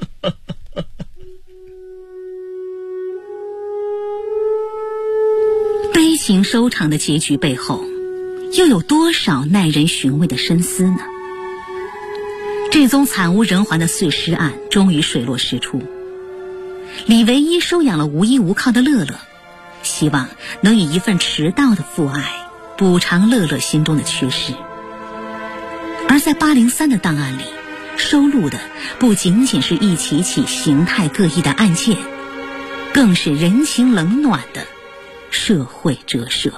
悲情收场的结局背后，又有多少耐人寻味的深思呢？这宗惨无人寰的碎尸案终于水落石出。李唯一收养了无依无靠的乐乐，希望能以一份迟到的父爱补偿乐乐心中的缺失。而在803的档案里，收录的不仅仅是一起起形态各异的案件，更是人情冷暖的社会折射。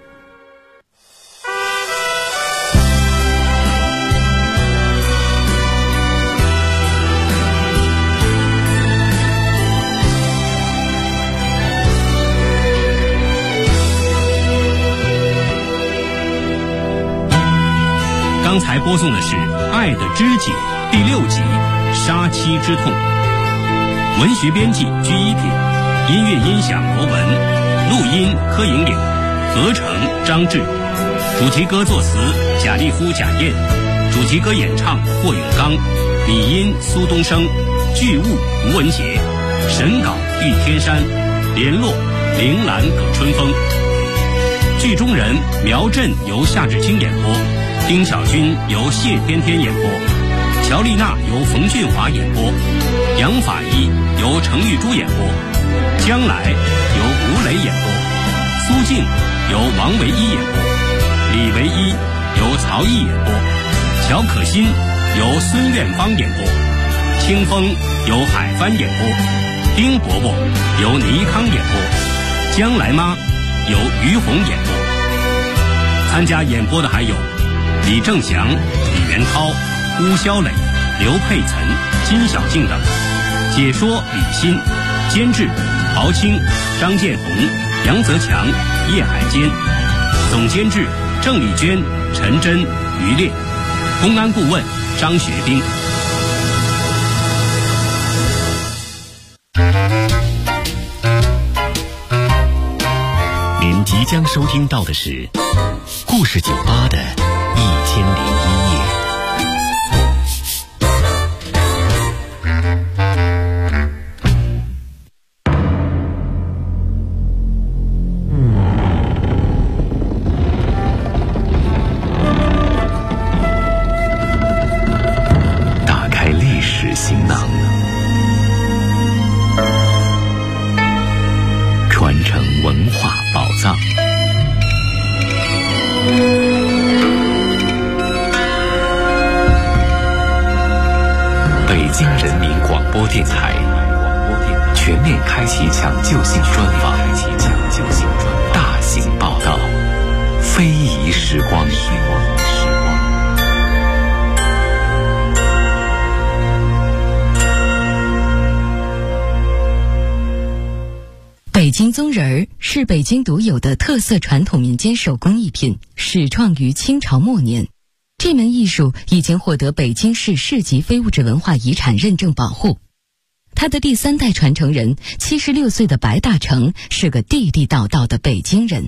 刚才播送的是《爱的肢解》第6集《杀妻之痛》，文学编辑居一品，音乐音响罗文，录音柯莹莹，合成张志，主题歌作词贾立夫、贾燕，主题歌演唱霍永刚，拟音苏东升，剧务吴文杰，审稿玉天山，联络铃兰葛春风。剧中人苗震由夏志清演播，丁小军由谢天天演播，乔丽娜由冯俊华演播，杨法医由程玉珠演播，将来由吴磊演播，苏静由王唯一演播，李唯一由曹毅演播，乔可欣由孙苑芳演播，清风由海帆演播，丁伯伯由倪康演播，将来妈由于红演播。参加演播的还有李正祥、李元涛、邬肖磊、刘佩岑、金小静等。解说李欣，监制濠青、张建红、杨泽强、叶海坚，总监制郑丽娟、陈真、于烈，公安顾问张学兵。 您即将收听到的是故事酒吧的1001夜。 打开历史行囊，传承文化宝藏， 京人民广播电台全面开启抢救性专访，大型报道，非遗时光。 北京宗仁儿是北京独有的特色传统民间手工艺品，始创于清朝末年。这门艺术已经获得北京市市级非物质文化遗产认证保护。他的第3代传承人76岁的白大成是个地地道道的北京人。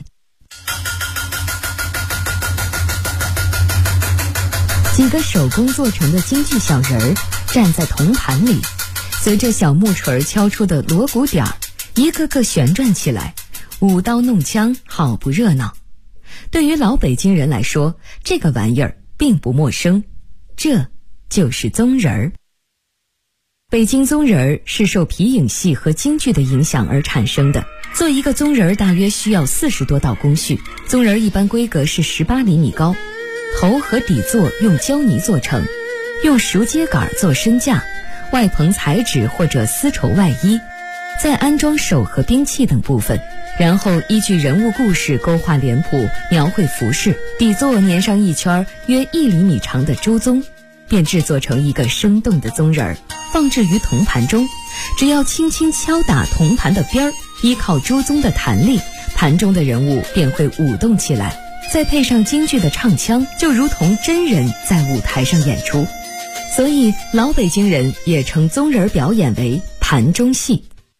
几个手工做成的京剧小人儿站在铜盘里，随着小木锤敲出的锣鼓点儿，一个个旋转起来，舞刀弄枪，好不热闹。对于老北京人来说，这个玩意儿并不陌生，这就是宗仁儿。北京宗仁儿是受皮影戏和京剧的影响而产生的。做一个宗仁儿大约需要40多道工序，宗仁儿一般规格是18厘米高，头和底座用胶泥做成，用熟秸秆做身架，外棚彩纸或者丝绸外衣，再安装手和兵器等部分，然后依据人物故事勾画脸谱，描绘服饰，底座粘上一圈约1厘米长的朱宗，便制作成一个生动的宗仁儿，放置于铜盘中。只要轻轻敲打铜盘的边儿，依靠朱宗的弹力，盘中的人物便会舞动起来，再配上京剧的唱腔，就如同真人在舞台上演出。所以老北京人也称宗仁儿表演为盘中戏。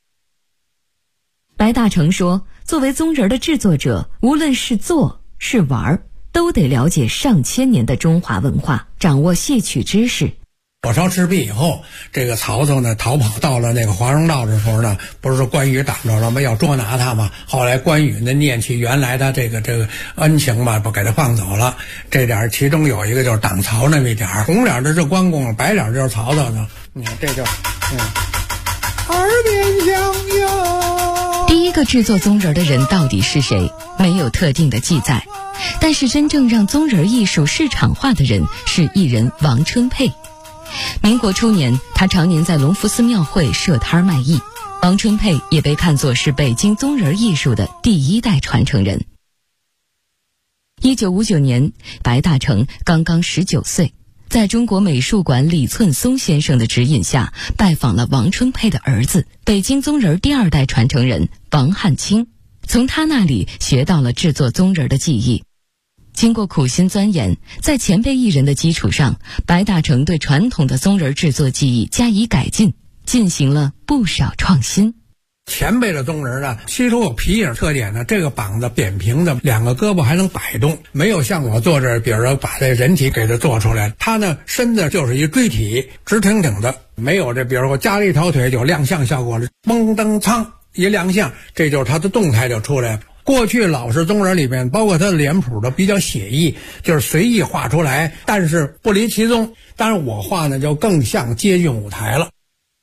白大成说，作为宗仁儿的制作者，无论是做是玩，都得了解上千年的中华文化，掌握戏曲知识。 火烧赤壁以后，这个曹操呢逃跑到了那个华容道的时候呢，不是说关羽挡着了吗？要捉拿他嘛。后来关羽呢念起原来的这个恩情嘛，不给他放走了。这点其中有一个就是挡曹那么一点，红脸的是关公，白脸就是曹操呢。你看这就耳边响哟。 第一个制作宗仁儿的人到底是谁？没有特定的记载，但是真正让宗仁儿艺术市场化的人是艺人王春佩。民国初年，他常年在隆福寺庙会设摊卖艺。王春佩也被看作是北京宗仁儿艺术的第1代传承人。1959年，白大成刚刚19岁，在中国美术馆李寸松先生的指引下，拜访了王春佩的儿子，北京宗仁儿第2代传承人王汉卿，从他那里学到了制作宗仁儿的技艺。经过苦心钻研，在前辈艺人的基础上，白大成对传统的宗仁儿制作技艺加以改进，进行了不少创新。 前辈的宗仁儿呢，其实有皮影特点呢，这个膀子扁平的，2个胳膊还能摆动，没有像我做这，比如说把这人体给它做出来，它呢身子就是一锥体，直挺挺的，没有这，比如说我加了一条腿有亮相效果了，嘣噔噌一亮相，这就是它的动态就出来了。过去老式宗仁儿里面，包括它的脸谱的比较写意，就是随意画出来，但是不离其宗。当然我画呢就更像接近舞台了。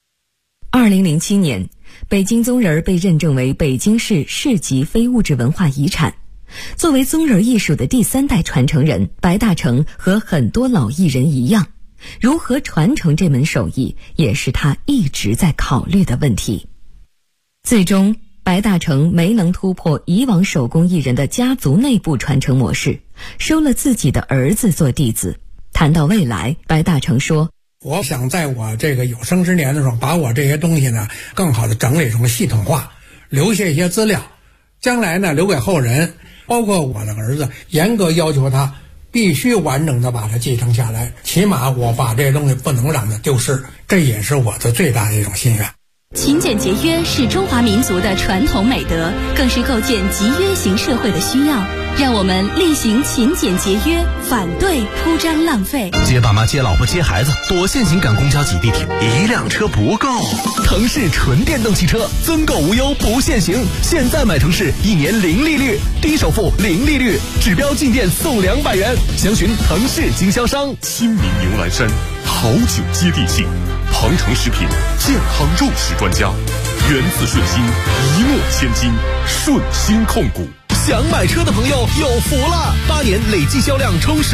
2007年，北京宗仁儿被认证为北京市市级非物质文化遗产。作为宗仁儿艺术的第3代传承人，白大成和很多老艺人一样，如何传承这门手艺，也是他一直在考虑的问题。最终白大成没能突破以往手工艺人的家族内部传承模式，收了自己的儿子做弟子。谈到未来，白大成说， 我想在我这个有生之年的时候，把我这些东西呢更好的整理成系统化，留下一些资料，将来呢留给后人，包括我的儿子，严格要求他必须完整的把它继承下来，起码我把这些东西不能让它丢失，这也是我的最大的一种心愿。 勤俭节约是中华民族的传统美德，更是构建集约型社会的需要。让我们厉行勤俭节约，反对铺张浪费。 接爸妈、接老婆、接孩子，多限行赶公交挤地铁，一辆车不够。腾势纯电动汽车，增购无忧不限行。现在买腾势，1年零利率，低首付零利率，指标进店送200元。详询腾势经销商。 亲民牛栏山，好酒接地气，庞城食品健康肉食专家，源自顺心，一诺千金，顺心控股。 想买车的朋友有福了，8年累计销量冲10